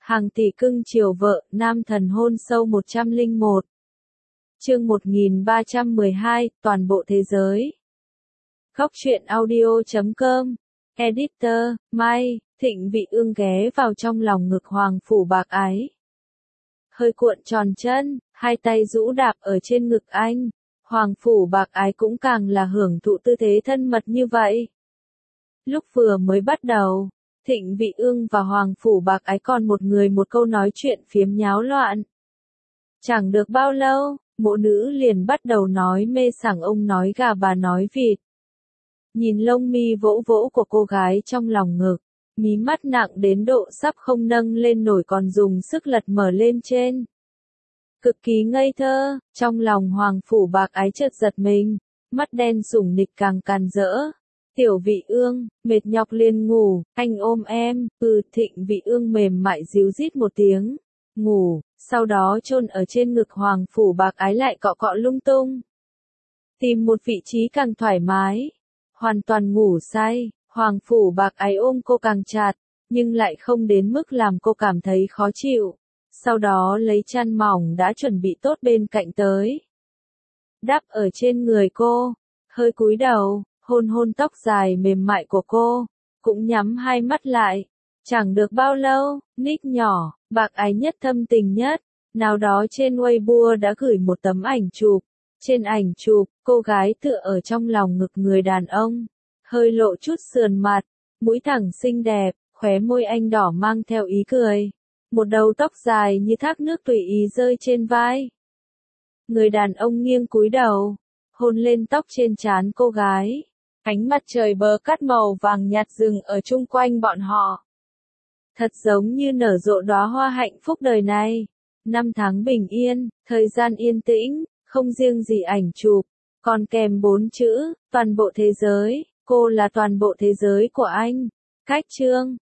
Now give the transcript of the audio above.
Hàng tỷ cưng chiều vợ, nam thần hôn sâu 101. Chương 1312, toàn bộ thế giới. Góc truyện audio.com. Editor, Mai, Thịnh Vị Ương ghé vào trong lòng ngực Hoàng Phủ Bạc Ái. Hơi cuộn tròn chân, hai tay rũ đạp ở trên ngực anh. Hoàng Phủ Bạc Ái cũng càng là hưởng thụ tư thế thân mật như vậy. Lúc vừa mới bắt đầu, Thịnh Vị Ương và Hoàng Phủ Bạc Ái còn một người một câu nói chuyện phiếm nháo loạn. Chẳng được bao lâu, mộ nữ liền bắt đầu nói mê sảng, ông nói gà bà nói vịt. Nhìn lông mi vỗ vỗ của cô gái trong lòng ngực, mí mắt nặng đến độ sắp không nâng lên nổi còn dùng sức lật mở lên trên. Cực kỳ ngây thơ, trong lòng Hoàng Phủ Bạc Ái chợt giật mình, mắt đen sủng nịch càng càn rỡ. Tiểu Vị Ương, mệt nhọc liền ngủ, anh ôm em. Thịnh Vị Ương mềm mại díu dít một tiếng, ngủ, sau đó chôn ở trên ngực Hoàng Phủ Bạc Ái lại cọ cọ lung tung. Tìm một vị trí càng thoải mái, hoàn toàn ngủ say, Hoàng Phủ Bạc Ái ôm cô càng chặt, nhưng lại không đến mức làm cô cảm thấy khó chịu. Sau đó lấy chăn mỏng đã chuẩn bị tốt bên cạnh tới, đắp ở trên người cô, hơi cúi đầu, hôn hôn tóc dài mềm mại của cô, cũng nhắm hai mắt lại. Chẳng được bao lâu, Nick nhỏ, Bạc Ái nhất thâm tình nhất, nào đó trên Weibo đã gửi một tấm ảnh chụp. Trên ảnh chụp, cô gái tựa ở trong lòng ngực người đàn ông, hơi lộ chút sườn mặt, mũi thẳng xinh đẹp, khóe môi anh đỏ mang theo ý cười. Một đầu tóc dài như thác nước tùy ý rơi trên vai. Người đàn ông nghiêng cúi đầu, hôn lên tóc trên trán cô gái. Ánh mặt trời bờ cát màu vàng nhạt rừng ở chung quanh bọn họ. Thật giống như nở rộ đóa hoa hạnh phúc đời này. Năm tháng bình yên, thời gian yên tĩnh, không riêng gì ảnh chụp, còn kèm 4 chữ, toàn bộ thế giới, cô là toàn bộ thế giới của anh. Cách chương,